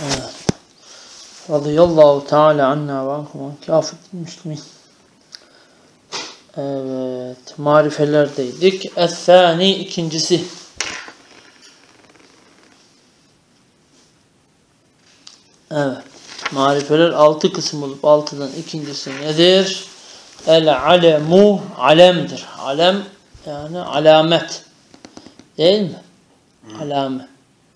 Evet. Radıyallahu Teala anna ve ankum kâfet müslümin. Evet. Marifelerdeydik. Es-sâni ikincisi. Evet. Marifeler 6 kısım olup 6'dan ikincisi nedir? El-alemu alemdir. Alem yani alamet. Değil mi? Alamet.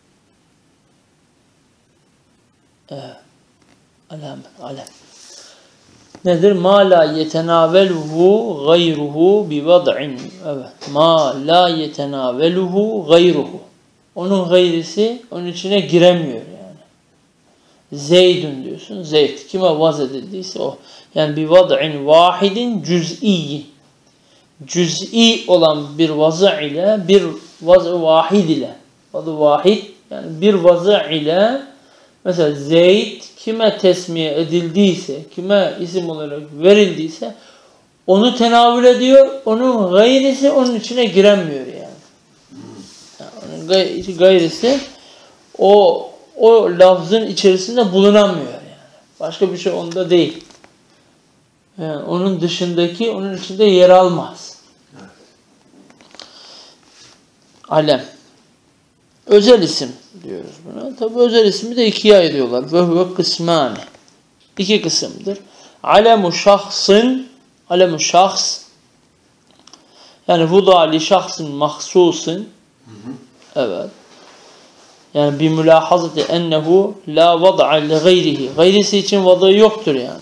Evet. Alamet. Alem. Nedir? Ma la yetenaveluhu gayruhu bi vad'in. Evet. Ma la yetenaveluhu gayruhu. Onun gayrisi onun içine giremiyor yani. Zeydun diyorsun. Zeyd. Kime vaz edildiyse o. Yani bi vad'in vahidin cüz'iyyin. Cüz'i olan bir vazı ile bir vazı vahid ile. Vazı vahid yani bir vazı ile mesela Zeyd kime tesmiye edildiyse, kime isim olarak verildiyse onu tenavül ediyor. Onun gayrisi onun içine giremiyor yani. Onun gayrisi o lafzın içerisinde bulunamıyor yani. Başka bir şey onda değil. Yani onun dışındaki onun içinde yer almaz. Alem. Özel isim diyoruz buna. Tabi özel ismi de ikiye ayırıyorlar. Ve kısmani. İki kısımdır. Alemu şahsın, alemu şahs yani vuda li şahsın mahsusun. Evet. Yani bir mülahazati ennehu la vad'a li gayrihi. Gayrisi için vada yoktur yani.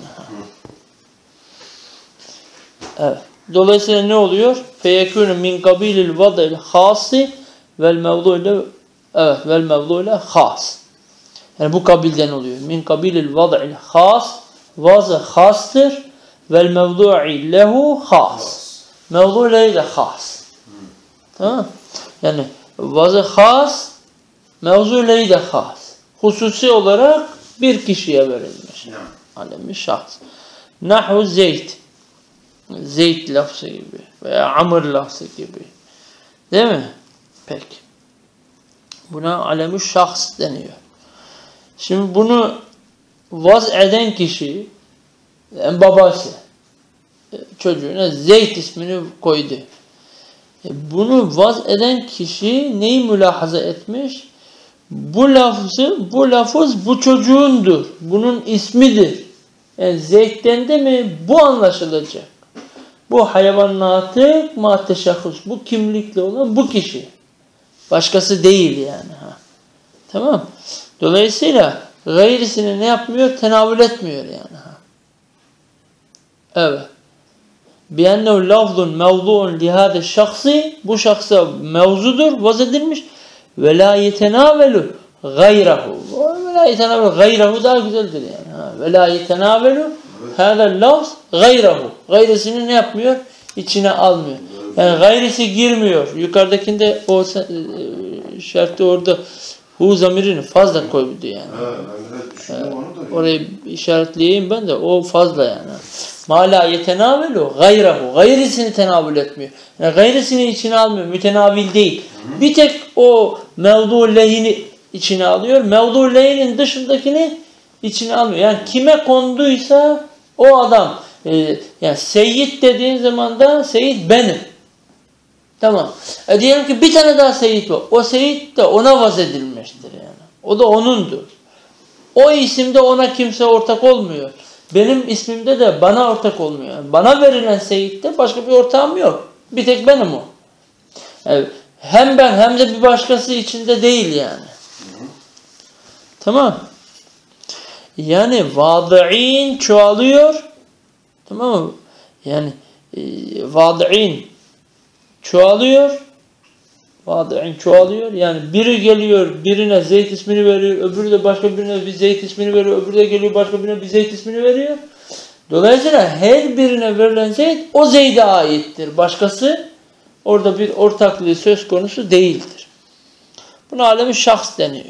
Evet. Dolayısıyla ne oluyor? Feyekûnü min kabilil vad'il hâsi vel mevdu'yle evet vel mevdu'yle hâs. Yani bu kabilden oluyor. Min kabilil vad'il hâs vazı hâstır vel mevdu'i lehu hâs. Mevdu'yle de hâs. Tamam? Yani vazı hâs mevzu'yle de hâs. Hususi olarak bir kişiye verilmiş. Alemi şahs. Nahu Zeyd. Zeyd lafzı gibi veya Amr lafzı gibi. Değil mi? Peki. Buna alemi şahs deniyor. Şimdi bunu vaz eden kişi yani babası çocuğuna Zeyd ismini koydu. Bunu vaz eden kişi neyi mülahaza etmiş? Bu lafız bu çocuğundur. Bunun ismidir. Yani Zeyd'den de mi? Bu anlaşılacak. Bu hayvanatık ma teşahhus. Bu kimlikle olan bu kişi. Başkası değil yani. Tamam. Dolayısıyla gayrisini ne yapmıyor? Tenavül etmiyor yani. Evet. Biennehu lafzun mevdu'un lihâde şahsi bu şahsa mevzudur, vaz edilmiş. Ve la yetenavelu gayrahu. Ve la yetenavelu gayrahu daha güzeldir yani. Ve la yetenavelu hâzel lafz gayrahu. Gayrisini ne yapmıyor? İçine almıyor. Yani gayrisi girmiyor. Yukarıdakinde o şartı orada hu zamirini fazla koydu yani. Orayı işaretleyeyim ben de o fazla yani. Ma la yetenavelu gayrahu. Gayrisini tenavül etmiyor. Yani gayrisini içine almıyor. Mütenavil değil. Bir tek o mevdu lehini içine alıyor. Mevdu lehinin dışındakini içine almıyor. Yani kime konduysa o adam yani seyyid dediğin zaman da seyyid benim. Tamam. Diyelim ki bir tane daha seyyid var. O seyyid de ona vaz edilmiştir yani. O da onundur. O isimde ona kimse ortak olmuyor. Benim ismimde de bana ortak olmuyor. Yani bana verilen seyyidde başka bir ortağım yok. Bir tek benim o. Yani hem ben hem de bir başkası içinde değil yani. Tamam. Yani vâd'in çoğalıyor. Tamam mı? Yani vâd'in çoğalıyor. Vâd'in çoğalıyor. Yani biri geliyor birine Zeyd ismini veriyor. Öbürü de başka birine bir Zeyd ismini veriyor. Öbürü de geliyor başka birine bir Zeyd ismini veriyor. Dolayısıyla her birine verilen Zeyd o Zeyd'e aittir. Başkası orada bir ortaklığı söz konusu değildir. Buna alemi şahs deniyor.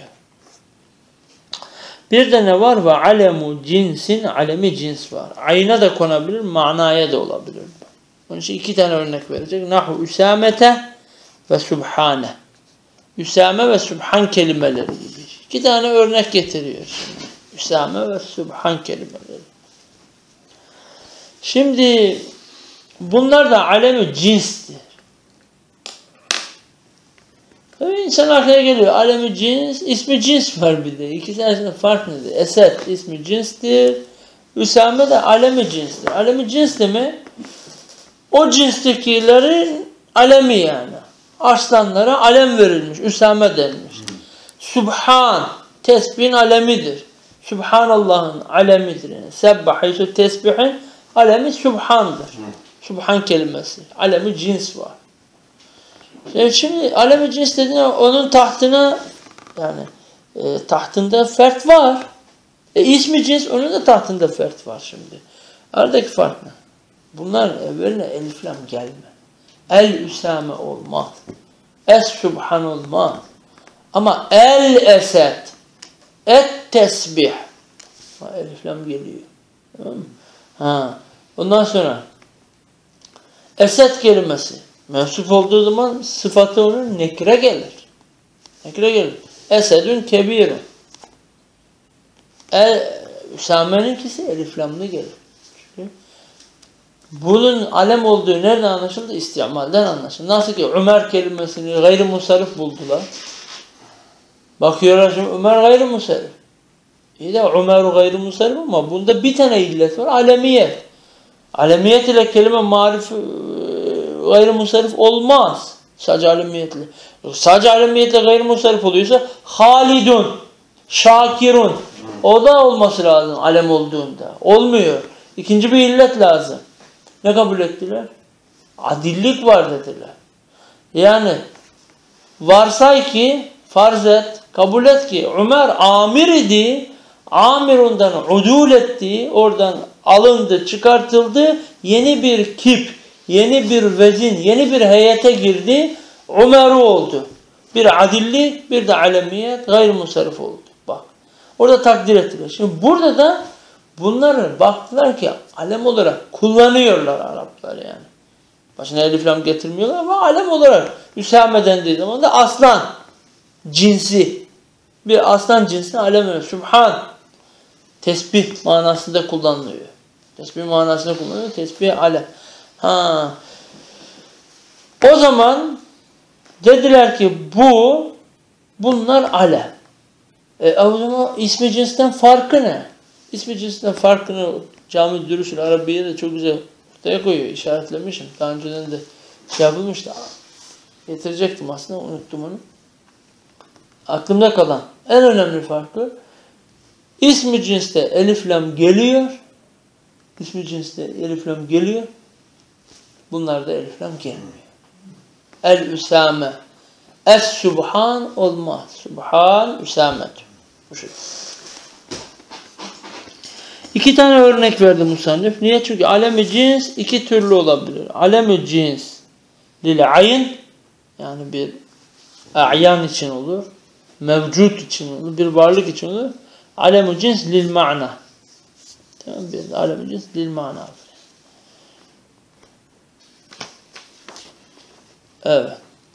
Bir de ne var? Ve alemu cinsin, alemi cins var. Ayna da konabilir, manaya da olabilir. Onun için iki tane örnek verecek. Nahu üsamete ve subhane. Üsame ve subhan kelimeleri gibi. İki tane örnek getiriyor şimdi. Üsame ve Sübhan kelimeleri. Şimdi bunlar da alemi cinstir. Tabii insan aklına geliyor. Alemi cins, ismi cins var bir de. İkisi arasında fark nedir? Esed ismi cinstir. Üsame de alemi cinstir. Alemi cins demek o cinstekilerin alemi yani. Aslanlara alem verilmiş. Üsame denmiş. Sübhan tesbihin alemidir. Sübhanallah'ın alemidir. Yani Sebbahisu tesbihin alemi Sübhan'dır. Sübhan kelimesi. Alemi cins var. Şimdi alemi cins dediğinde onun tahtına yani tahtında fert var. İsmi cins onun da tahtında fert var şimdi. Aradaki fark ne? Bunlar evveline elif lam gelme. El-Üsame olmaz. Es-Sübhan olmaz. Ama el-Esed, et-Tesbih. Elif lam geliyor. Tamam mı? Ondan sonra Esed kelimesi mensup olduğu zaman sıfatı onun nekre gelir. Nekre gelir. Esedün kebirun. Üsame'ninkisi elif lamlı gelir. Çünkü bunun alem olduğu nereden anlaşıldı? İstimalden anlaşıldı. Nasıl ki Ömer kelimesini gayrimusarif buldular. Bakıyorlar şimdi Ömer gayrimusarif. İyi de Ömer gayrimusarif ama bunda bir tane illet var. Alemiyet. Alemiyet ile kelime marif gayrimusarif olmaz. Sadece alemiyetle. Sadece alemiyetle gayrimusarif oluyorsa Halidun, Şakirun. O da olması lazım alem olduğunda. Olmuyor. İkinci bir illet lazım. Ne kabul ettiler? Adillik var dediler. Yani varsay ki, farz et, kabul et ki Ömer amir idi, amir ondan udul etti, oradan alındı, çıkartıldı, yeni bir kip, yeni bir vezin, yeni bir heyete girdi, Ömer oldu. Bir adillik, bir de alemiyet, gayrimusarif oldu. Bak, orada takdir ettiler. Şimdi burada da bunları baktılar ki alem olarak kullanıyorlar Araplar yani. Başına elif lam getirmiyorlar ama alem olarak Üsame dendiği zaman da aslan cinsi. Bir aslan cinsine alem. Sübhan tesbih manasında kullanılıyor. Tesbih manasında kullanılıyor. Tesbih alem. O zaman dediler ki bunlar alem. O zaman ismi cinsten farkı ne? İsmi cinsinden farkını Cami Dürüsül Arabiye de çok güzel ortaya koyuyor. İşaretlemişim. Daha önceden de yapılmıştı. Getirecektim aslında. Unuttum onu. Aklımda kalan en önemli farkı ismi cinste elif lam geliyor. İsmi cinste elif lam geliyor. Bunlarda elif lam gelmiyor. El-Üsame. Es-Sübhan olmaz. Sübhan, Üsamet. Bu şekilde. İki tane örnek verdi musannif. Niye? Çünkü alem-i cins iki türlü olabilir. Alem-i cins lil ayn yani bir a'yan için olur. Mevcut için olur. Bir varlık için olur. Alem-i cins lil ma'na. Tamam, bir alem-i cins lil ma'na. Evet.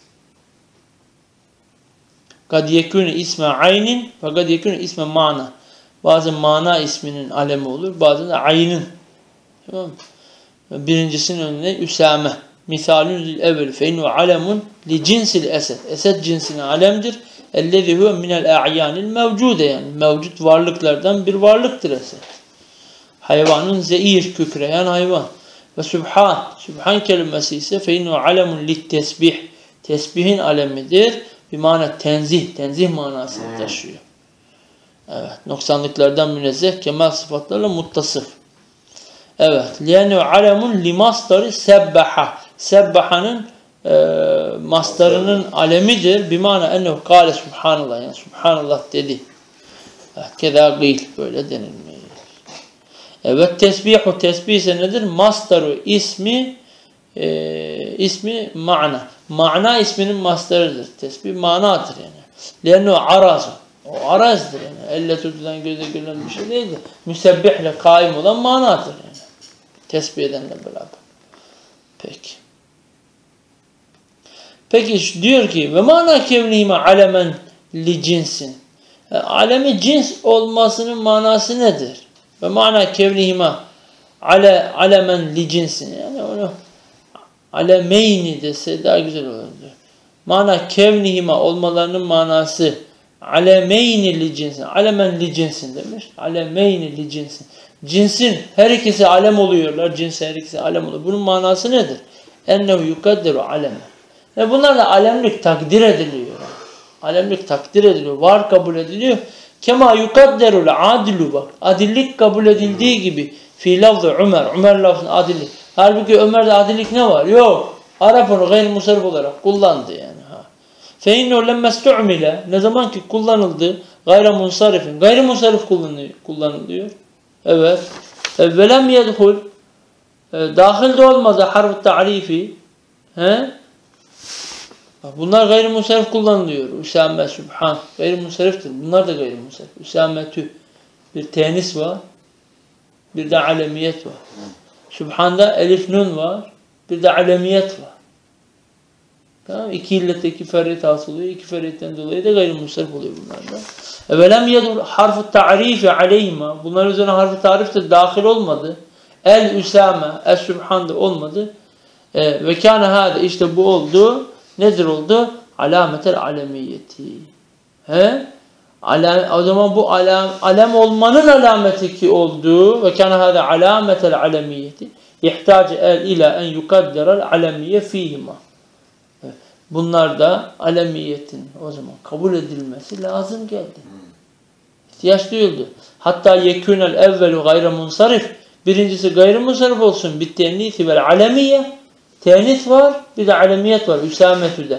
Kad yekûne isme aynin ve kad yekûne isme ma'na. Bazen mana isminin alemi olur. Bazen de ayının. Tamam mı? Birincisinin önüne Üsame. Misalün lil evvel. Fe innu alemun li cinsil esed. Esed cinsine alemdir. Ellezî huve minel a'yanil mevcude yani. Mevcut varlıklardan bir varlıktır esed. Hayvanın zeir, kükreyen hayvan. Ve Sübhan. Sübhan kelimesi ise fe innu alemun lit tesbih. Tesbihin alemidir. Bir mana tenzih. Tenzih manasını taşıyor. Evet. Noksanlıklardan münezzeh, kemal sıfatlarla muttasıf. Evet. لِيَنُّ عَلَمٌ لِمَاسْتَرِ sebbaha. Sebbahanın mastarının alemidir. Bimana ennehu kâle subhanallah. Yani subhanallah dedi. Evet. Keda gıyl. Böyle denilmiyor. Evet. Tesbihu. Tesbih ise nedir? Mastaru ismi ma'na. Ma'na isminin mastarıdır. Tesbih manadır yani. لِيَنُّ عَرَازٌ. O arazdır yani. Elle tutulan, gözle görülen bir şey değildir. Müsebbihle kaim olan manadır yani. Tesbih edenle beraber. Peki diyor ki ve mana kevnihime alemen li cinsin. Alemi cins olmasının manası nedir? Ve mana kevnihima alemen li cinsin. Yani onu alemeyni dese daha güzel olurdu. Mana kevnihima olmalarının manası alemeyni li cinsin. Alemen li cinsin demiş. Alemeyni li cinsin. Cinsin her ikisi alem oluyorlar. Cinsin her ikisi alem oluyor. Bunun manası nedir? Ennehu yukadderu aleme. Bunlarla alemlik takdir ediliyor. Alemlik takdir ediliyor. Var kabul ediliyor. Kema yukadderul adlu bak. Adillik kabul edildiği gibi. Fi lafzı Ömer. Ömer lafzının adillik. Halbuki Ömer'de adillik ne var? Yok. Arap onu gayrimusarif olarak kullandı yani. Fe innehu lemmestu'mile. Ne zaman ki kullanıldı gayrimusarifin. Gayrimusarif kullanılıyor. Evet. Velem yedhul. Dahil de olmadı harf-ı ta'rifi. Bunlar gayrimusarif kullanılıyor. Üsame, Sübhan. Gayrimusariftir. Bunlar da gayrimusarif. Üsametü. Bir tenis var. Bir de alemiyet var. Sübhan'da elif nun var. Bir de alemiyet var. Tamam. İki illete iki ferrit hasıl oluyor. İki ferritten dolayı da gayrimusarif oluyor bunlarda. Velem yedur harf-ı ta'rifi aleyhima. Bunların üzerine harf-ı tarif de dahil olmadı. El-Üsame, El-Sübhan'da olmadı. Ve kâne hâde işte bu oldu. Nedir oldu? Alametel alemiyeti. O zaman bu alem olmanın alameti ki oldu. Ve kâne hâde alametel alemiyeti. İhtâce el ila en yukadderel alemiye fîhima. Bunlar da alemiyetin o zaman kabul edilmesi lazım geldi. İhtiyaç duyuldu. Hatta yekûnel evvelu gayrimunsarif. Birincisi gayrimunsarif olsun. Bittennisi vel alemiye. Tenis var, bir de alemiyet var. Üsametü'de.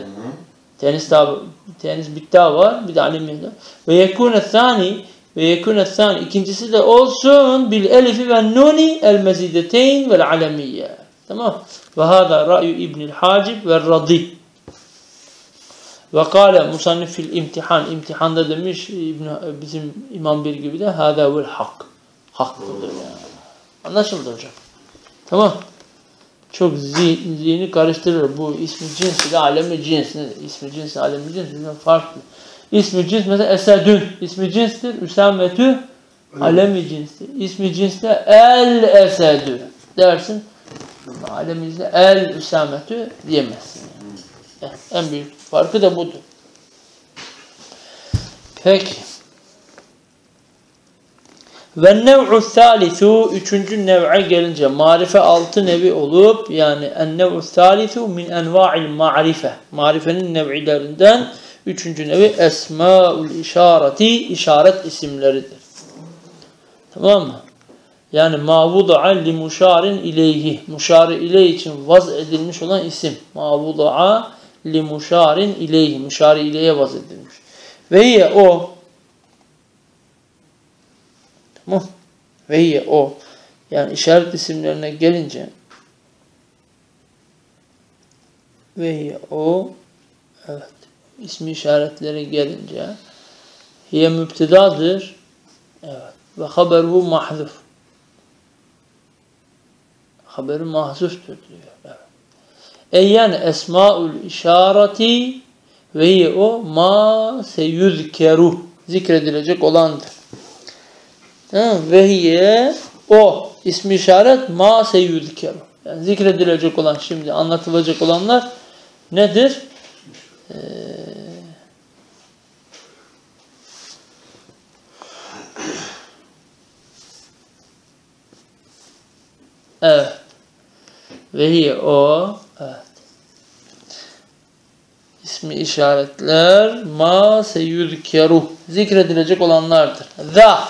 Tenis bitta var, bir de alemiyet var. Ve yekûne thani ikincisi de olsun bil elifi ve nuni el mezideteyn vel alemiyye. Tamam. Ve hâzâ ra'yu İbnül Hacib ve Radi. Ve kâle musannif fil imtihan. İmtihanda demiş bizim İmam bir gibi de hâzâ vel hak. Haktır yani. Anlaşıldı hocam. Tamam. Çok zihni karıştırır. Bu ismi cins ile alemi cins. İsmi cins ile alemi cins birbirinden farklı. İsmi cins mesela esedün. İsmi cinstir. Üsametü alemi cinstir. İsmi cinsle el esedü dersin. Alemi cinsle el üsametü diyemezsin. Yani. En büyük farkı da budur. Peki. Ve nev'u thalithu üçüncü nev'e gelince marife 6 nevi olup yani en-nev'u thalithu min enva'il ma'rife. Marifenin nev'ilerinden üçüncü nevi esma'ul işareti işaret isimleridir. Tamam mı? Yani ma'vuda'a li muşarin ileyhi. Muşari ileyh için vaz edilmiş olan isim. Ma'vuda'a li muşarin ileyhi. Muşari ileyhe vaz edilmiş. Ve o tamam. Ve o yani işaret isimlerine gelince ve o evet ismi işaretlere gelince hiye mübtedadır. Evet. Ve haberuhu mahzuf. Haberi mahzuftur diyor. Evet. Yani esmaul işareti ve o ma seyuzkeru zikredilecek olandır. Ve hiye o ismi işaret ma seyuzkeru. Yani zikredilecek olan şimdi anlatılacak olanlar nedir? Evet. Ve hiye o evet. İsmi işaretler ma seyuzkeru zikredilecek olanlardır. Za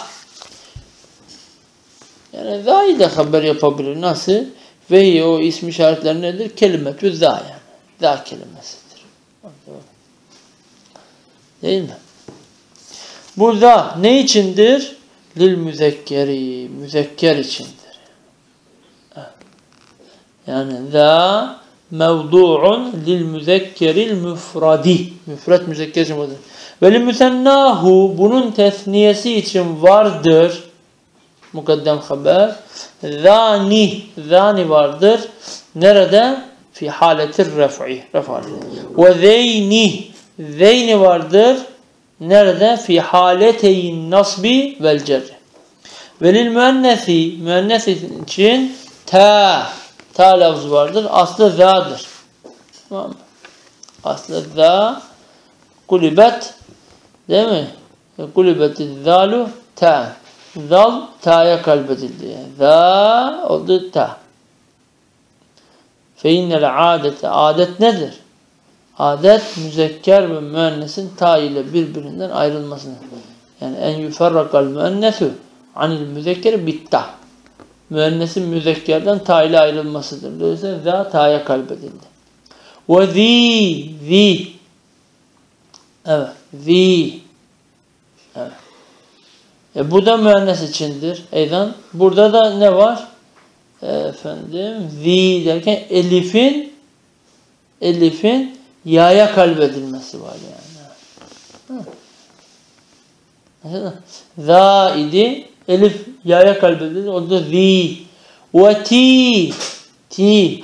yani za'yı da haber yapabilir. Nasıl? Ve o ismi işaretler nedir? Kelimetü za yani. Za kelimesidir. Değil mi? Bu za ne içindir? Lil müzekkeri. Müzekker içindir. Yani za mevdu'un lil müzekkeril müfradi. Müfret müzekker için vardır. Ve li müsennahu bunun tesniyesi için vardır. Mukaddem haber. Zani. Zani vardır. Nerede? Fi haletir ref'i. Ve zeyni. Zeyni vardır. Nerede? Fi haleteyn nasbi vel cerri. Velil müennesi, müennes için ta lafzı vardır. Aslı za'dır. Tamam mı? Aslı za kulibet, değil mi? Kulibetiz zalu ta. Zal ta'ya kalbedildi. Za oldu ta. Fe innel adete, adet nedir? Adet müzekker ve müennesin ta ile birbirinden ayrılmasını. Yani en yuferrakal müennesu anil müzekkeri bitta. Müennesin müzekkerden ta ile ayrılmasıdır. Dolayısıyla za ta'ya kalbedildi. Ve zi. Evet. Zi. Evet. Bu da müennes içindir. Eydan. Burada da ne var? Zi derken elifin yaya kalbedilmesi var yani. Za idi. Elif yaya kalbedildi. O da zi. Ve ti.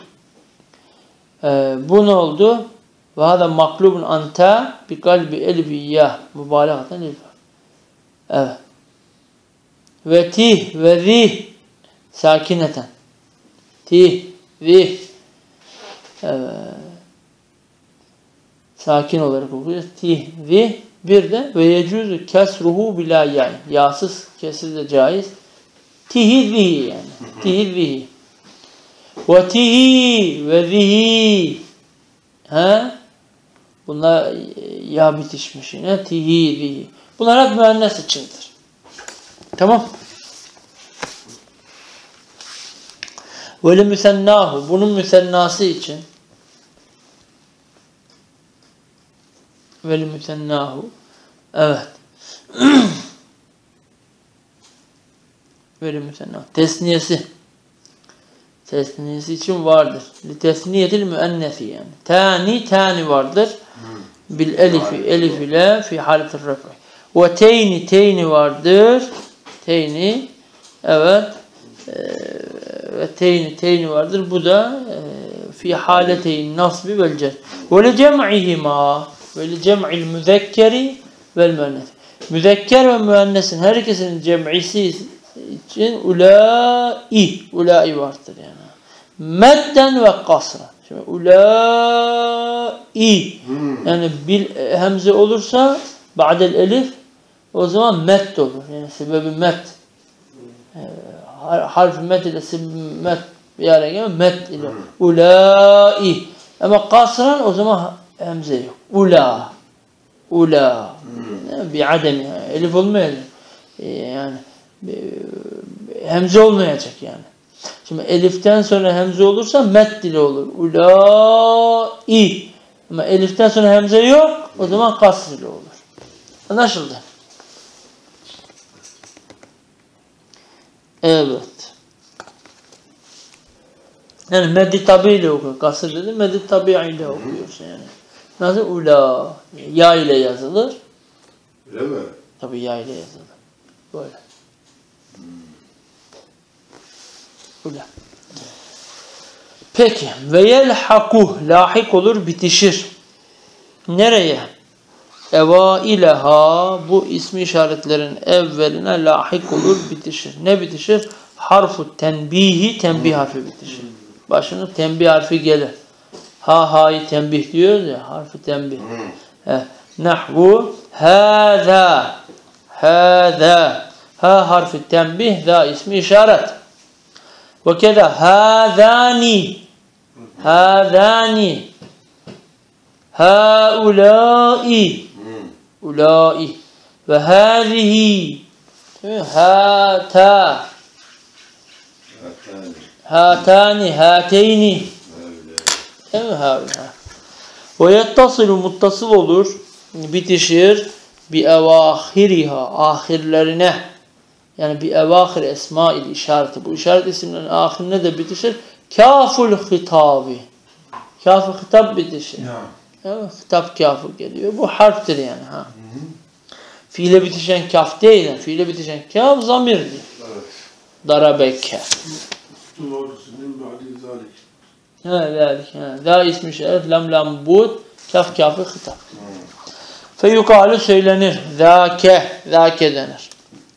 Bu ne oldu? Ve hada maklubun anta bi kalbi elifi ya. Mübalağatan elif. Evet. Ve ti ve zi sakineten. Ti, zi. Evet. Sakin olarak okuyoruz. Ti, zi. Bir de ve yecuzu kesruhu bila yani. Yasız kesir de caiz. Tihi zihi yani. Tihi zihi. Ve tihi ve zihi. Bunlar ya bitişmiş yine. Tihi zihi. Bunlar hep müennes içindir. Tamam. Ve müsennahu. Bunun müsennası için. Ve müsennahu. Evet. Ve müsennahu. Tesniyesi. Tesniyesi için vardır. Tesniyetil müennesi yani. Tani vardır. Bil elif ile fi haletir raf'i. Ve teyni vardır. Teyni. Evet. Ve teyni vardır. Bu da fi haleteyn nasbi vel cer. Ve li cem'ihima ve li cem'il müzekkeri vel müennes. Müzekker ve müennesin her ikisinin cem'isi için ulai vardır yani. Medden ve kasra. Şimdi ulai yani bil hemze olursa ba'del elif o zaman met olur. Yani sebebi met. Harf met ile met bir araya gelme met ile ulai. Ama kasran o zaman hemze yok. Ula. Bir ademi. Elif olmayacak. Yani hemze olmayacak yani. Şimdi eliften sonra hemze olursa met dili olur. Ulai. Ama eliften sonra hemze yok. O zaman kasr ile olur. Anlaşıldı? Evet. Yani meddi tabi ile okuyor. Kasr dedi. Meddi tabi ile okuyorsun yani. Nasıl? Ula. Ya ile yazılır. Öyle mi? Tabi ya ile yazılır. Böyle. Ula. Peki. Ve yelhakuh. Lahik olur, bitişir. Nereye? Evaileha. Bu ismi işaretlerin evveline lahik olur, bitişir. Ne bitişir? Harfu tenbihi. Tembih harfi bitişir. Başına tembih harfi gelir. Ha'yı tembih diyoruz ya. Harfi tembih. Nahvu hâzâ. Ha harfi tembih. Za ismi işaret. Ve keda hâzâni. Hâulâi. Ulâi. Ve hâzihi. Hâtâni. Hâteyni. Ve yettasilu muttasıl olur, bitişir bi evâhiriha, ahirlerine. Yani bi evâhir esmâil işareti. Bu işaret isimlerin ahirine de bitişir. Kâful hitabi. Kâful hitap bitişir. Evet, hitap kâfı geliyor. Bu harftir yani. Fiile bitişen kâf değil. Fiile bitişen kâf zamirdir. Darabeke. Zâlik. Zâ ismi işaret. Lam bud. Kâf kâfı hitap. Feyukalu söylenir. Zâke. Zâke denir.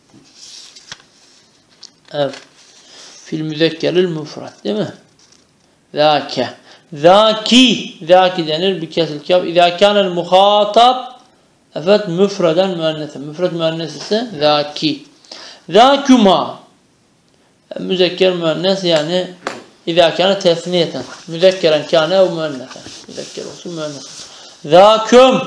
Evet. Fil müzekkeril müfrad değil mi? Zâke. Zâki. Zâki denir. Bir kesil kâf. İzâ kânel muhâtab. Evet. Müfreden müennese. Müfred müennes ise zâki. Zâkuma. Müzekker müennes yani İzâ kâne tesniyeten. Müzekkeren kâne ev müennesen. Müzekker olsun müennes. Zâküm.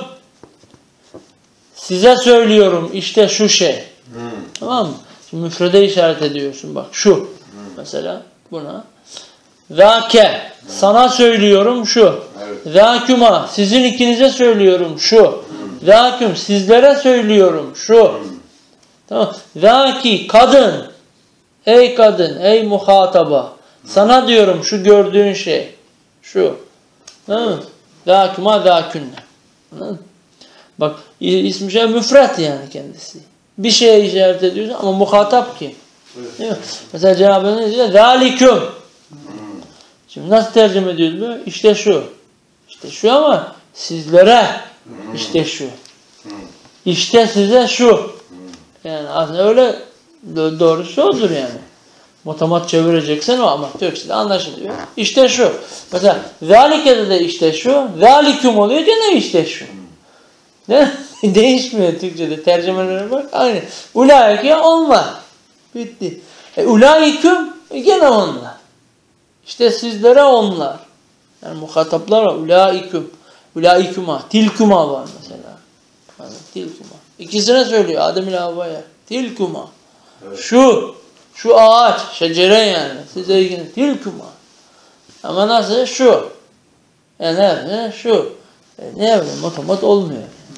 Size söylüyorum işte şu şey. Tamam mı? Şimdi müfrede işaret ediyorsun bak şu. Mesela buna. Zâke. Sana söylüyorum şu. Zâküma. Sizin ikinize söylüyorum şu. Zâküm. Sizlere söylüyorum şu. Tamam. Zâki. Kadın. Ey kadın. Ey muhataba. Sana diyorum şu gördüğün şey. Şu. Tamam mı? Zâküma zâkünne. Anladın mı? Bak ismi şey müfret yani kendisi. Bir şeye işaret ediyorsun ama muhatap kim? Değil mi? Mesela Cenab-ı Hak ne diyor? Zâliküm. Şimdi nasıl tercüme ediyoruz bu? İşte şu. İşte şu ama sizlere işte şu. İşte size şu. Yani aslında öyle doğrusu odur yani. Motomat çevireceksen o ama Türkçe'de anlaşılıyor. İşte şu. Mesela zâlike'de de işte şu. Zâliküm oluyor gene işte şu. Ne? Değişmiyor Türkçe'de. Tercümelere bak. Aynı. Ulaike onlar. Bitti. Ulaiküm gene onlar. İşte sizlere onlar. Yani muhataplar var. Ulaiküm. Ulaiküma. Tilküma var mesela. Yani tilküma. İkisine söylüyor. Adem ile Havva'ya. Tilküma. Evet. Şu ağaç. Şecere yani. Size ilgili. Tilküma. Ama nasıl? Şu. Ne? Şu. Ne yapayım? Otomat olmuyor.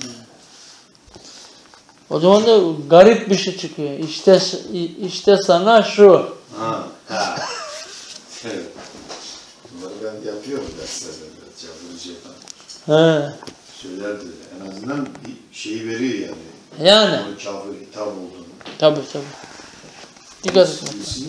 O zaman da garip bir şey çıkıyor. İşte sana şu. Evet. Bunları ben yapıyorum derslerde. Çaldırıcı falan. Söylerdi. En azından bir şeyi veriyor yani. Yani. Onun kafir hitap olduğunu. Tabii. Dikkat etmek.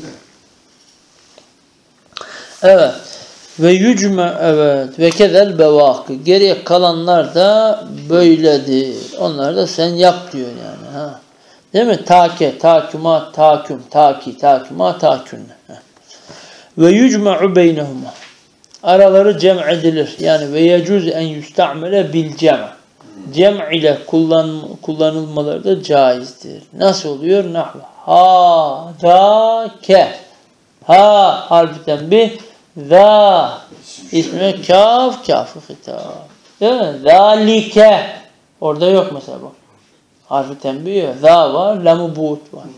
Evet. Ve yücme evet. Ve kezel bevâkı. Geriye kalanlar da böyledir. Onları da sen yap diyor yani. Ha. Değil mi? Take, taküma, taküm, taki, taküma, takünne. Ve yücme'u beynehuma. Araları cem edilir. Yani ve yecuz en yusta'mele bil cem. Cem ile kullanılmaları da caizdir. Nasıl oluyor? Nahve. Ha, da, ke. Ha harfi tenbih. Za. İsmi kaf, kaf-ı hitap. Değil mi? Zalike. Orada yok mesela bak. Harfi tenbih. Za var, lam-ı buğut var.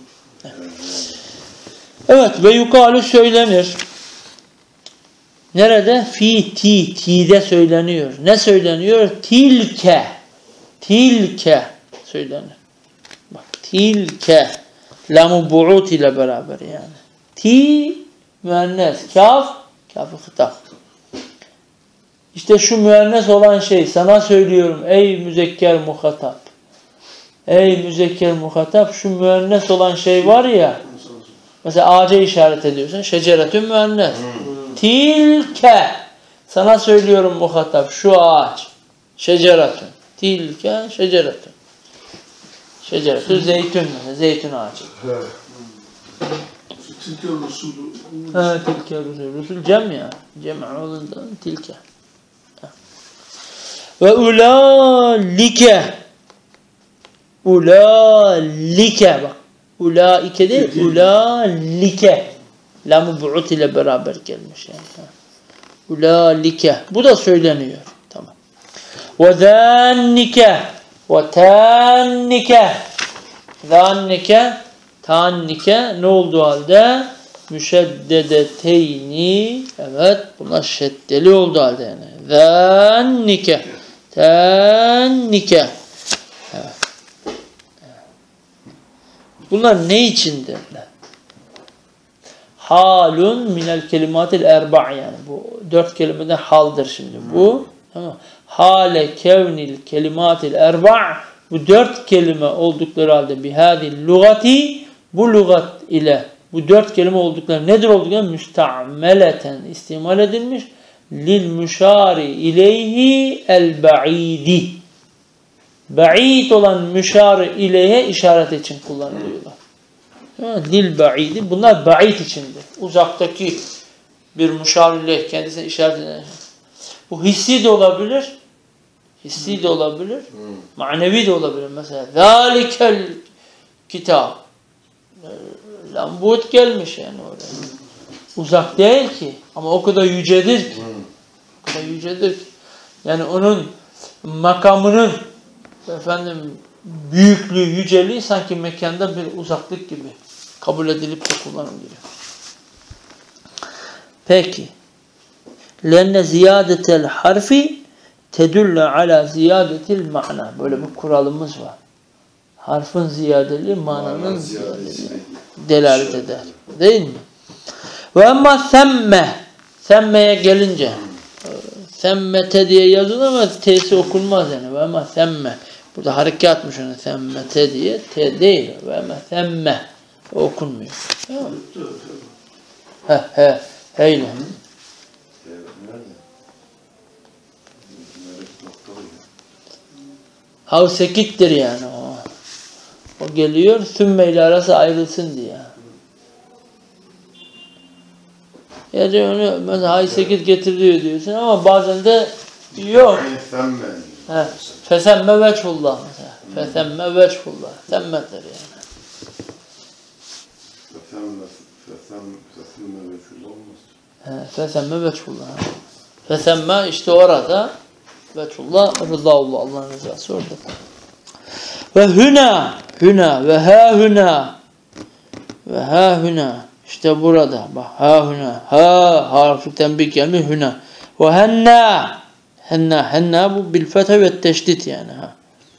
Evet ve yukalu söylenir. Nerede? Fi ti'de söyleniyor. Ne söyleniyor? Tilke söylenir. Bak tilke lam-ı bu'ut ile beraber yani. Ti müennes, kaf hitap. İşte şu müennes olan şey sana söylüyorum ey müzekker muhatap. Ey müzekker muhatap şu müennes olan şey var ya. Mesela ağaca işaret ediyorsun. Şeceretün müennes. Tilke. Sana söylüyorum muhatap şu ağaç. Şeceretün. Tilke şeceretün. Şeceretün zeytün. Zeytün ağacı. Tilke Resulü. Tilke Resulü. Resul cem ya. Cem olduğundan tilke. Ve ulalike. Ulalike bak. Ulaike değil. Ulalike. Lam-ı bu'ut ile beraber gelmiş yani. Ulalike. Bu da söyleniyor. Tamam. Ve zannike. Ve tannike. Zannike. Tannike ne olduğu halde? Müşeddedeteyni. Evet. Bunlar şeddeli olduğu halde yani. Zannike. Tannike. Evet. Bunlar ne içindir? Halun minel kelimatil erba' yani. Bu 4 kelimeden haldır şimdi bu. Tamam. Hale kevnil kelimatil erba' bu 4 kelime oldukları halde bihadil lugati bu lügat ile bu 4 kelime oldukları nedir oldukları? Müsta'meleten istimal edilmiş lil müşari ileyhi el ba'idi. ba'id olan müşar ileye işaret için kullanılıyorlar. Lil ba'idi. Bunlar ba'id içindir. Uzaktaki bir müşar ileye kendisine işaret eden. Bu hissi de olabilir. Hissi de olabilir. Manevi de olabilir. Mesela zalikel kitap. Lambut gelmiş yani oraya. Uzak değil ki. Ama o kadar yücedir ki. O kadar yücedir ki. Yani onun makamının büyüklüğü, yüceliği sanki mekanda bir uzaklık gibi kabul edilip de kullanılıyor. Peki. Lenne ziyadetel harfi tedülle ala ziyadetil ma'na. Böyle bir kuralımız var. Harfin ziyadeliği mananın ziyadeliği delalet eder. Değil mi? Ve ama semme. Semme'ye gelince semmete diye yazılır ama t'si okunmaz yani. Ve ama semme. Burada harekatmış ona semmete diye. T değil. Ve ama semme. Okunmuyor. Heyle. Havsekittir yani o. O geliyor, sümme ile arası ayrılsın diye. Yani onu mesela haysekit getiriliyor diyorsun ama bazen de yok. Fesemme veçhullah mesela. Fesemme veçhullah. Semmettir yani. Fesemme veçhullah. Fesemme işte orada veçhullah, rızaullah, Allah'ın rızası orada. Ve hüna ve ha hüna işte burada bak ha hüna ha harfi tembih gelmiş hüna ve henna bu bil fethe ve teşdit yani ha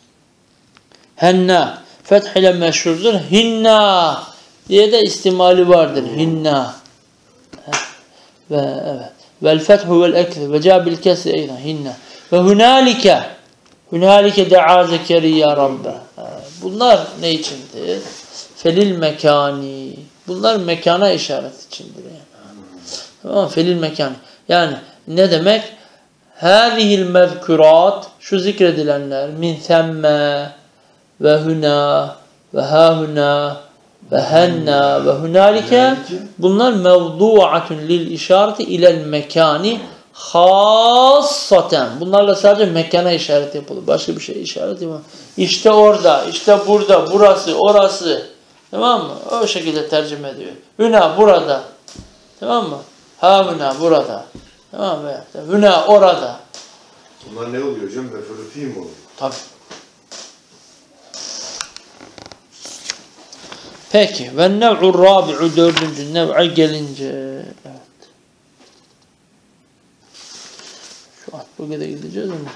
henna feth ile meşhurdur hinna diye de istimali vardır hinna ve evet vel fethu vel ekse ve ca bil kesri eydan hinna ve Hünalike da'a Zekeriya Rabbe. Bunlar ne içindir? Felil mekani. Bunlar mekana işaret içindir yani. Tamam mı? Felil mekani. Yani ne demek? Hâzihil mezkürat, şu zikredilenler min semme ve hüna ve hâhüna ve henna ve hünalike bunlar mevdu'atun lil işareti ilel mekani hassaten. Bunlarla sadece mekana işaret yapılır. Başka bir şey işaret yapılır. İşte orada, işte burada, burası, orası. Tamam mı? O şekilde tercüme ediyor. Hüna burada. Tamam mı? Ha hüna burada. Tamam mı? Hüna orada. Bunlar ne oluyor hocam? Mef'ulü fi mi oluyor? Tabii. Peki. Ve nev'ur rabi'u dördüncü nev'e gelince. Evet. Şu Atboga'da gideceğiz ama.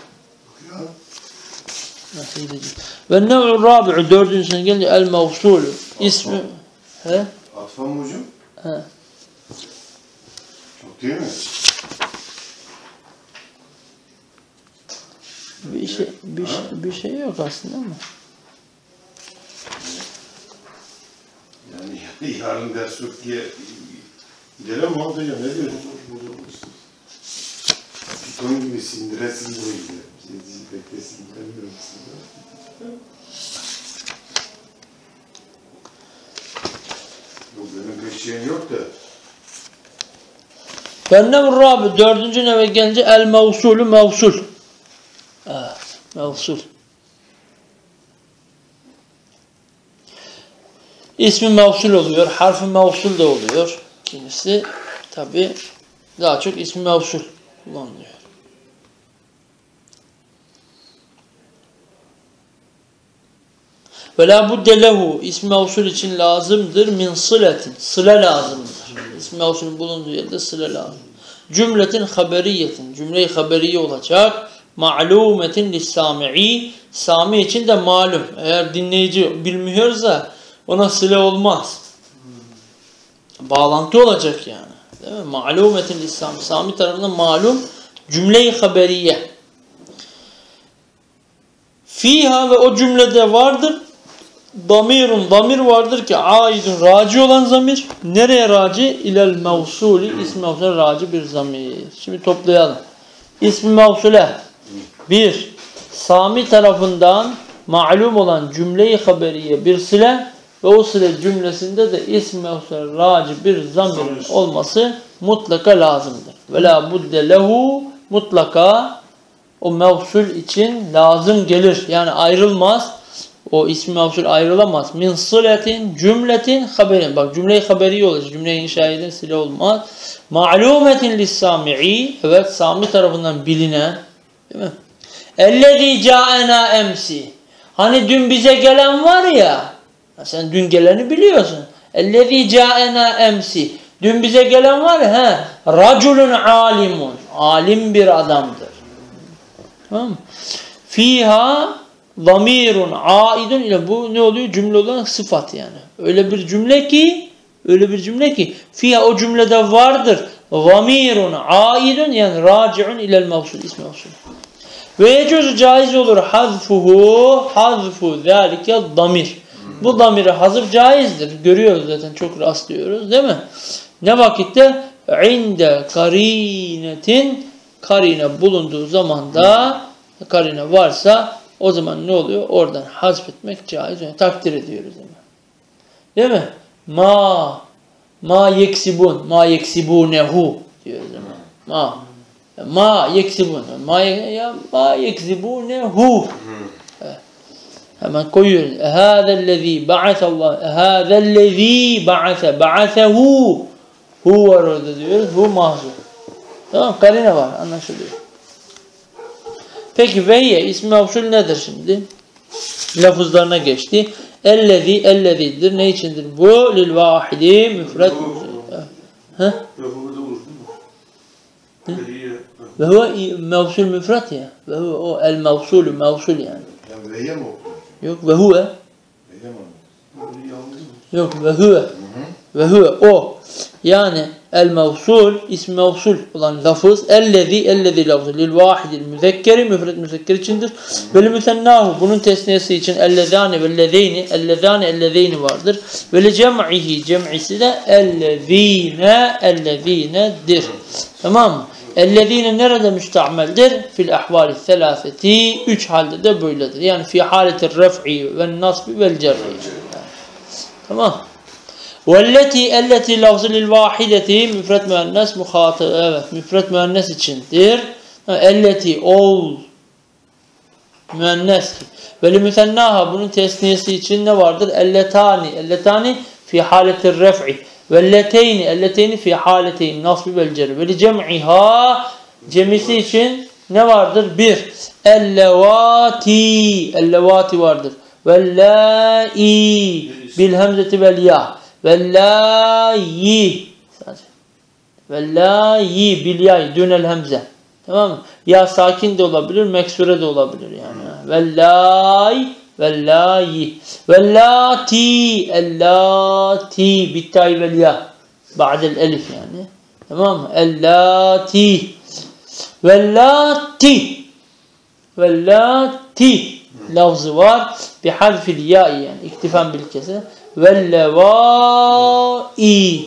Nasıl gideceğiz? Ve nev'ur rabi'u dördüncüsüne gelince el mevsulü. İsmi. He? Atfan mı hocam? He. Çok değil mi? Bir şey yok aslında ama. Yani yarın ders yok diye gidelim mi hocam? Ne diyorsun? Piton gibi sindiresin buraya gidelim. Sizi beklesin demiyorum size. Bu benim bir şeyim yok da. Fennevr Rabi dördüncü neve gelince el mevsulü mevsul. Mevsul. İsmi mevsul oluyor. Harfi mevsul da oluyor. Kimisi tabi daha çok ismi mevsul kullanılıyor. Ve la budde lehu ismi mevsul için lazımdır min sıletin. Sıle lazımdır. İsmi mevsulün bulunduğu yerde sıle lazım. Cümletin haberiyetin. Cümle-i haberiye olacak. Ma'lumetin lissami'i. Sami için de malum. Eğer dinleyici bilmiyorsa ona sıle olmaz. Bağlantı olacak yani. Değil mi? Ma'lumetin lissami. Sami tarafından malum. Cümle-i haberiye. Fiha ve o cümlede vardır. Damirun, damir vardır ki aidun, raci olan zamir. Nereye raci? İlel mevsuli, ismi mevsule raci bir zamir. Şimdi toplayalım. İsmi mevsule. Bir, Sami tarafından Ma'lum olan cümle-i haberiye bir sile ve o sile cümlesinde de ism mevsul raci bir zamirin olması mutlaka lazımdır. Ve la budde lehu, mutlaka o mevsul için lazım gelir. Yani ayrılmaz. O ismi mevsul ayrılamaz. Min sıletin, cümletin, haberin. Bak cümle-i haberi olacak. Cümle-i inşa eden sile olmaz. Ma'lumetin lissami'i. Evet, sami tarafından bilinen. Değil mi? Ellezî câena emsi. Hani dün bize gelen var ya. Sen dün geleni biliyorsun. Ellezî câena emsi. Dün bize gelen var ya. Raculun alimun. Alim bir adamdır. Tamam mı? Fiha zamirun aidun ile, bu ne oluyor? Cümle olarak sıfat yani. Öyle bir cümle ki fiha, o cümlede vardır. Zamirun aidun yani raciun ilel mevsul, ismi mevsul. Ve yecuzu, caiz olur hazfu zâlike damir. Bu damiri hazf caizdir. Görüyoruz zaten, çok rastlıyoruz değil mi? Ne vakitte? İnde karinetin, karine bulunduğu zaman da, karine varsa o zaman ne oluyor? Oradan hazfetmek caiz. Yani takdir ediyoruz değil mi? Değil mi? Ma yeksibun, ma yeksibunehu diyoruz değil mi? Ma yeksibun, ma yeksibunehu. Hemen koyuyoruz. Hâzellezî ba'asallah, hâzellezî ba'asehu. Hu var orada diyoruz. Hu mahzuf. Tamam, karine var. Anlaşılıyor. Peki veyye ismi mevsul nedir şimdi? Lafızlarına geçti. Ellezidir. Ne içindir bu? Lil vahidi müfret. Ha? Ve huve mevsul müfret ya. Ve huve o el mevsulü mevsul yani. Yani veyye mi okuyor? Yok ve huve. Veyye mi okuyor? Yok ve huve. Ve huve o. Yani el mevsul, ismi mevsul olan lafız ellezi lafzı lil vahidil müzekkeri, müfret müzekker içindir. Ve müsennahu, bunun tesniyesi için ellezâne ve ellezeyni vardır. Ve li cem'ihi, cem'isi de ellezinedir. Tamam mı? Ellezine nerede müste'meldir? Fil ahvali selâseti, 3 halde de böyledir. Yani fi haletir ref'i ve nasbi vel cerri. Tamam. Elleti lafzı lil vahideti müfret müennes muhatı, evet, müfret müennes içindir. Elleti ol müennes. Ve li müsennaha, bunun tesniyesi için ne vardır? Elletani fi haletir ref'i. Ve elleteyni fi haleteyn nasbi vel cerri. Ve li cem'iha, cemisi için ne vardır? 1. Ellevati vardır. Ve la'i bil hemzeti vel ya. Vellahi bil yay dünel hemze. Tamam mı? Ya sakin de olabilir, meksure de olabilir yani. Vellahi ellati bittay vel ya ba'del elif yani. Tamam mı? Vellati lafzı var. Bi harfil ya'i yani iktifan bil kesre. Vellevâi.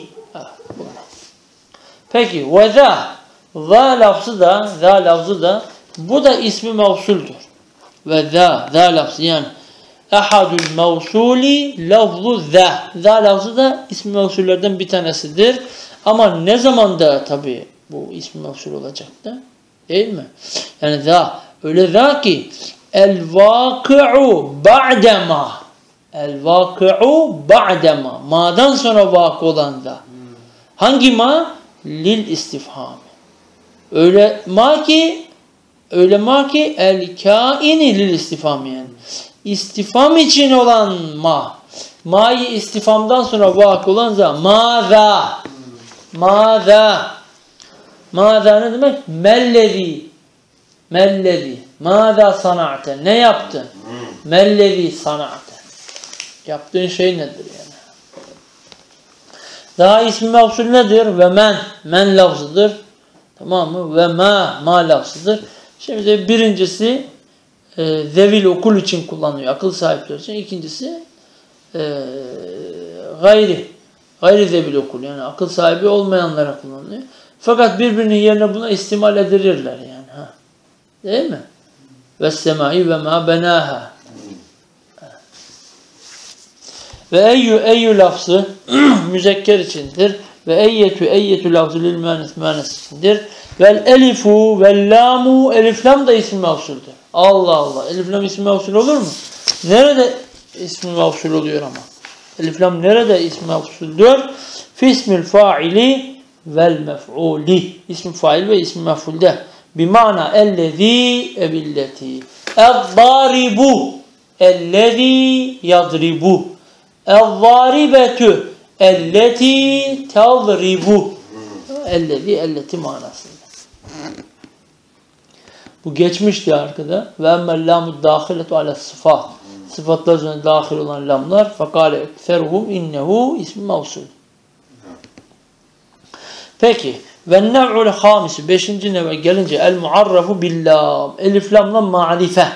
Peki ve zâ lafzı da bu da ismi mevsuldür. Ve zâ lafzı yani ahadul mevsuli lafzu zâ lafzı da ismi mevsullerden bir tanesidir. Ama ne zamanda tabi bu ismi mevsul olacaktı? Değil mi? Yani zâ, öyle zâ ki el vâkı'u ba'dema. El-vâkı'u ba'dema. Ma'dan sonra vakı olan da. Hangi ma? Lil istifhami. Öyle ma ki el-kâini lil istifhami yani. İstifham için olan ma. Ma'yı istifhamdan sonra vakı olan za. Mâzâ. Mâzâ ne demek? Mellezi. Mâzâ sana'te. Ne yaptın? Mellezi sana'te. Yaptığın şey nedir yani? Daha ismi mevsul nedir? Ve men lafzıdır. Tamam mı? Ve ma lafzıdır. Şimdi birincisi zevil okul için kullanılıyor. Akıl sahipleri için. İkincisi gayri zevil okul. Yani akıl sahibi olmayanlara kullanılıyor. Fakat birbirinin yerine buna istimal edilirler yani. Değil mi? Ve semai ve ma benaha. Ve eyyü lafzı müzekker içindir. Ve eyyetü lafzı lil müennes içindir. Vel elifu vel lamu, elif lam da isim mevsuldür. Allah Allah. Elif lam isim mevsul olur mu? Nerede isim mevsul oluyor ama? Elif lam nerede isim mevsuldür? Fismil faili vel mef'uli. İsm fail ve isim mef'ulde. Bimana ellezî evilleti. El-dâribu. Ellezî yadribu. El-zâribetü. Elleti tadribu. Elleti manasında. Bu geçmişti arkada. Ve emmel lamud dâhiletu ala sıfat. Sıfatlar üzerine dahil olan lamlar. Fakale ekseruhum innehu ismi mevsul. Peki. Ve nev'ul hamisi. 5. neve gelince el muarrafu billam. Elif lamla ma'rife.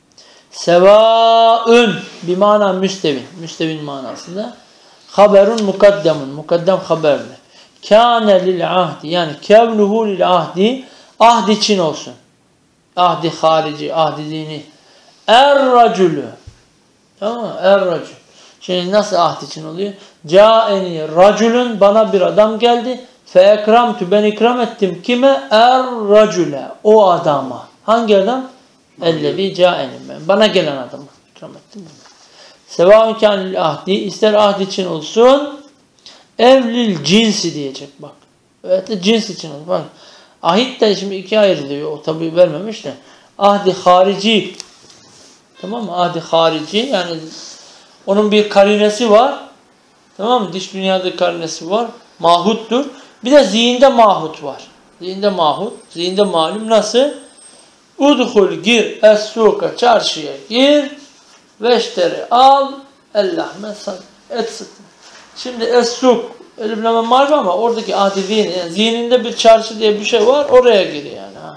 Sevâün. Bimana müstevin. Müstevin manasında. Haberun mukaddemun. Mukaddem haberli. Kâne lil ahdi. Yani kevnuhu lil ahdi. Ahd için olsun. Ahdi harici. Ahdi dini. Er-racülü. Tamam mı? Er-racül. Şimdi nasıl ahd için oluyor? Câeni racülün. Bana bir adam geldi. Fe-ekramtü. Ben ikram ettim. Kime? Er-racüle. O adama. Hangi adam? Ellezî câeni. Bana gelen adamı ikram ettim. Sevâun kânil ahdi. İster ahd için olsun. Evlil cinsi diyecek bak. Evet, cins için olsun. Bak. Ahit de şimdi ikiye ayrılıyor. O tabi vermemiş de. Ahdi harici. Tamam mı? Ahdi harici. Yani onun bir karinesi var. Tamam mı? Dış dünyada karinesi var. Mahuttur. Bir de zihinde mahut var. Zihinde mahut. Zihinde malum. Nasıl? Udhul gir. Es-suka. Çarşıya gir. Veşteri al. Ellahme et sıktın. Şimdi es-suk. Elifleme marif ama oradaki ahdi zihni. Yani zihninde bir çarşı diye bir şey var. Oraya gir yani. Ha.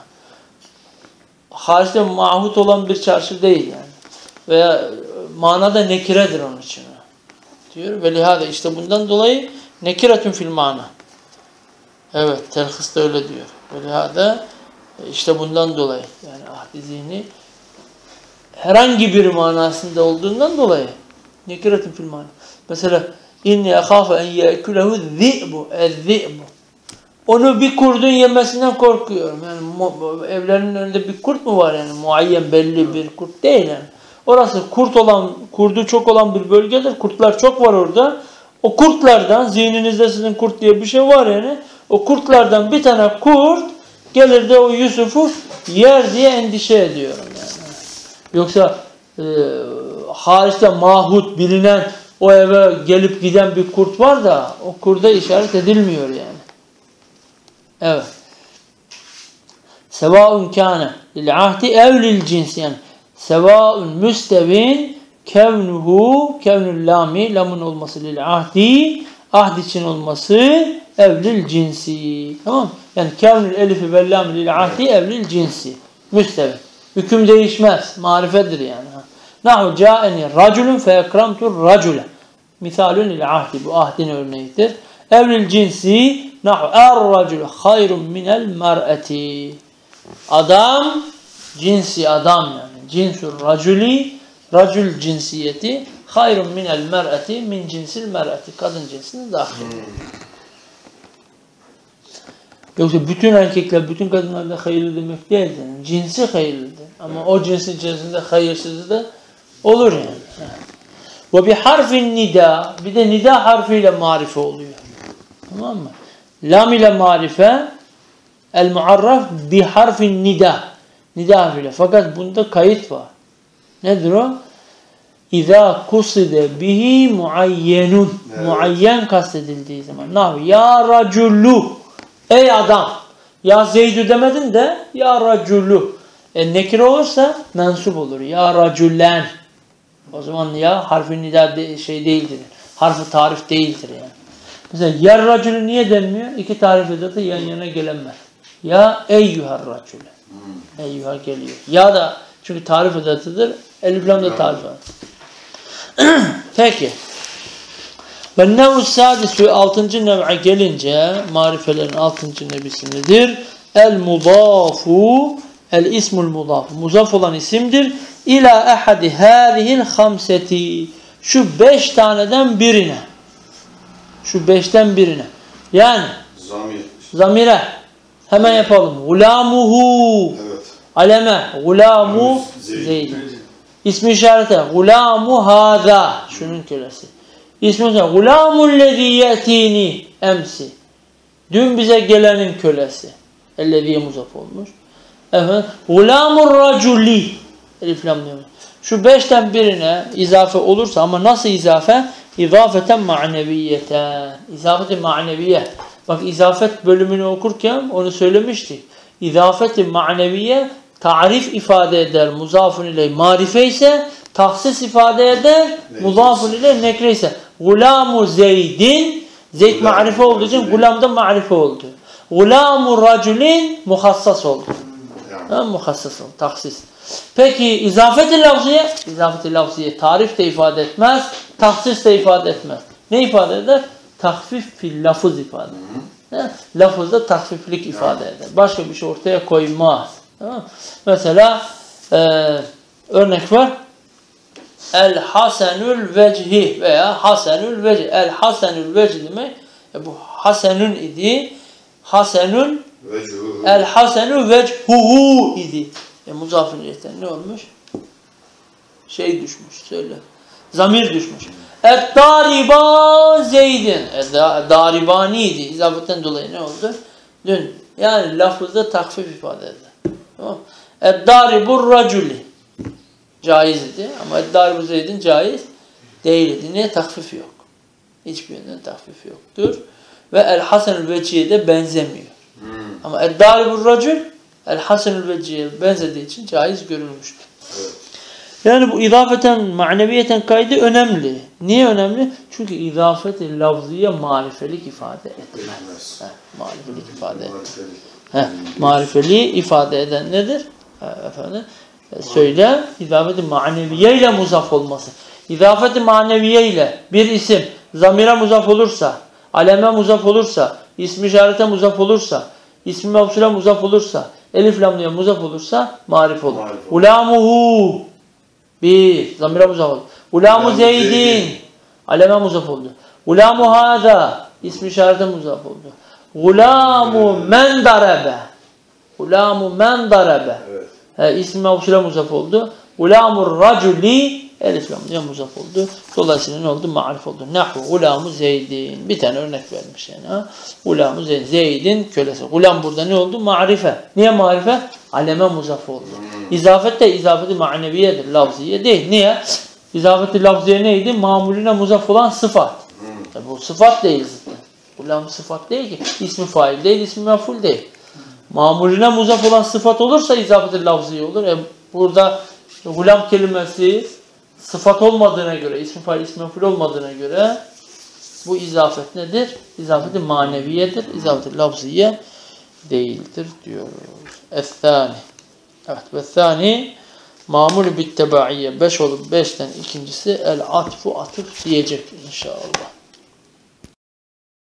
Haricde mahut olan bir çarşı değil yani. Veya manada nekiredir onun için. Diyor. Ve lihada işte bundan dolayı nekiretün fil mana. Evet. Telhis de öyle diyor. Ve lihada işte bundan dolayı. Yani ahdi zihni herhangi bir manasında olduğundan dolayı nekiretün fil mana. Mesela inni akhafu en ye'kulehu zi'bu. Ez-zi'bu. Onu bir kurdun yemesinden korkuyorum. Yani evlerinin önünde bir kurt mu var yani? Muayyen belli bir kurt değil yani. Orası kurdu çok olan bir bölgedir. Kurtlar çok var orada. O kurtlardan, zihninizde sizin kurt diye bir şey var yani. O kurtlardan bir tane kurt gelir de o Yusuf'u yer diye endişe ediyorum yani. Yoksa hariçte mahut bilinen o eve gelip giden bir kurt var da o kurda işaret edilmiyor yani. Evet. Sevâun kâne lil ahdi ev lil cins yani. Sevâun müstevin kevnül lami, lamun olması lil ahdi, ahd için olması evlil cinsi. Tamam. Yani kevnül elifi vel lami lil ahdi evlil cinsi. Müstevin. Hüküm değişmez. Marifedir yani. Nahu câeni racülün fe ekramtur racüle. Misalün lil ahdi. Bu ahdin örneğidir. Evlil cinsi nahu er-racülü hayrun minel mer'eti. Adam, cinsi adam yani. Cinsur racüli, racül cinsiyeti hayrun minel mer'eti min cinsil mer'eti. Kadın cinsine dahil. Yoksa bütün erkekler, bütün kadınlar da hayırlı demek değil. Yani. Cinsi hayırlıdır. Ama o cinsin içerisinde hayırsızı da olur yani. Ve bir harfin nida, bir de nida harfiyle marife oluyor. Tamam mı? Lam ile marife, el muarraf bi harfin nida. Nida harfiyle. Fakat bunda kayıt var. Nedir o? İza kuside bihi muayyenun. Evet. Muayyen kastedildiği zaman. Nahu ya raculu. Ey adam. Ya Zeydü demedin de ya raculu. Nekir olursa mensup olur. Ya racülen. O zaman ya harfi nida şey değildir. Harfi tarif değildir yani. Mesela yer racülü niye denmiyor? İki tarif edatı yan yana gelemez. Ya eyyuhar racülü. Eyyuhar geliyor. Ya da çünkü tarif edatıdır. Elif lam da tarif edatıdır. Peki. Ve nev'u sadisü 6. nev'e gelince marifelerin 6. nev'isi nedir? El mudafu el ismul mudafu. Muzaf olan isimdir. İlâ ehadi hâzihil hamseti. Şu 5 taneden birine. Şu 5'ten birine. Yani zamire. Hemen yapalım. Gulamuhu. Evet. Aleme. Gulamu Zeyd. İsmi işareti. Gulamu hâzâ. Şunun kölesi. İsmi işareti. Gulamul-lezî ye'tîni emsi. Dün bize gelenin kölesi. Ellezîye muzaf olmuş. Efendim. Gulamur raculi. Elif lam diyor. Şu 5'ten birine izafe olursa ama nasıl izafe? İzafeten maneviyeten. İzafeti maneviye. Bak izafet bölümünü okurken onu söylemiştik. İzafeti maneviye tarif ifade eder. Muzafun ile marife ise tahsis ifade eder. Muzafun ile nekre ise. Gulamu Zeydin. Zeyd marife olduğu için gulamda marife oldu. Gulamu raculin muhassas oldu. Muhassas oldu. Tahsis. Peki izafet-i lafziye? İzafet-i lafziye tarif de ifade etmez. Tahsis de ifade etmez. Ne ifade eder? Tahfif fil lafız ifade eder. Lafızda tahfiflik ifade eder. Başka bir şey ortaya koymaz. Mesela örnek var. El hasenül vecihi veya hasenül vecihi. El hasenül vecihi demek bu hasenün idi. Hasenül el hasenü vechuhu idi. Muzafın iletten ne olmuş? Şey düşmüş. Söyle. Zamir düşmüş. Et-dariba Zeydin. Daribani idi. İzafetten dolayı ne oldu? Dün. Yani lafızda takfif ifade eder. Tamam. Et-daribur raculi. Caiz idi. Ama et-daribu Zeydin caiz değildi. Niye? Takfif yok. Hiçbirinden takfif yoktur. Ve el-hasenül vecihiye de benzemiyor. Ama et-daribur racul el-hasenül vecihiye benzediği için caiz görülmüştür. Evet. Yani bu izafeten, maneviyeten kaydı önemli. Niye önemli? Çünkü izafet-i lafziye marifelik ifade etmez. Marifelik ifade etmez. Marifeli ifade eden nedir? Efendim, söyle, izafet-i maneviye ile muzaf olması. İzafet-i maneviye ile bir isim zamire muzaf olursa, aleme muzaf olursa, ismi işarete muzaf olursa, ismi mevsule muzaf olursa, elif lamlıya muzaf olursa marif olur. Gulamuhu bir zamire muzaf oldu. Gulamu Zeydin aleme muzaf oldu. Gulamu hâzâ ismi işarete muzaf oldu. Gulamu men darebe. Gulamu men darebe. İsmi mevsule muzaf oldu. Gulamur raculi elif lamlıya muzaf oldu. Dolayısıyla ne oldu? Marif oldu. Nahvu gulamu Zeydin. Bir tane örnek vermiş yani. Gulamu Zeydin. Zeydin kölesi. Gulam burada ne oldu? Marife. Niye marife? Aleme muzaf oldu. İzafet de izafeti maneviyedir. Lafziye değil. Niye? İzafeti lafziye neydi? Mamulüne muzaf olan sıfat. Bu sıfat değil zaten. Gulam sıfat değil ki. İsmi fail değil, ismi mef'ul değil. Mamulüne muzaf olan sıfat olursa izafeti lafziye olur. Burada gulam kelimesi sıfat olmadığına göre, ismi fail, ismi mef'ul olmadığına göre bu izafet nedir? İzafeti maneviyedir. İzafeti lafziye değildir diyoruz. Es-sâni. Evet. Ve thani mamul bit tebaiyye 5 olup 5'ten ikincisi el atfu atıf diyecek inşallah.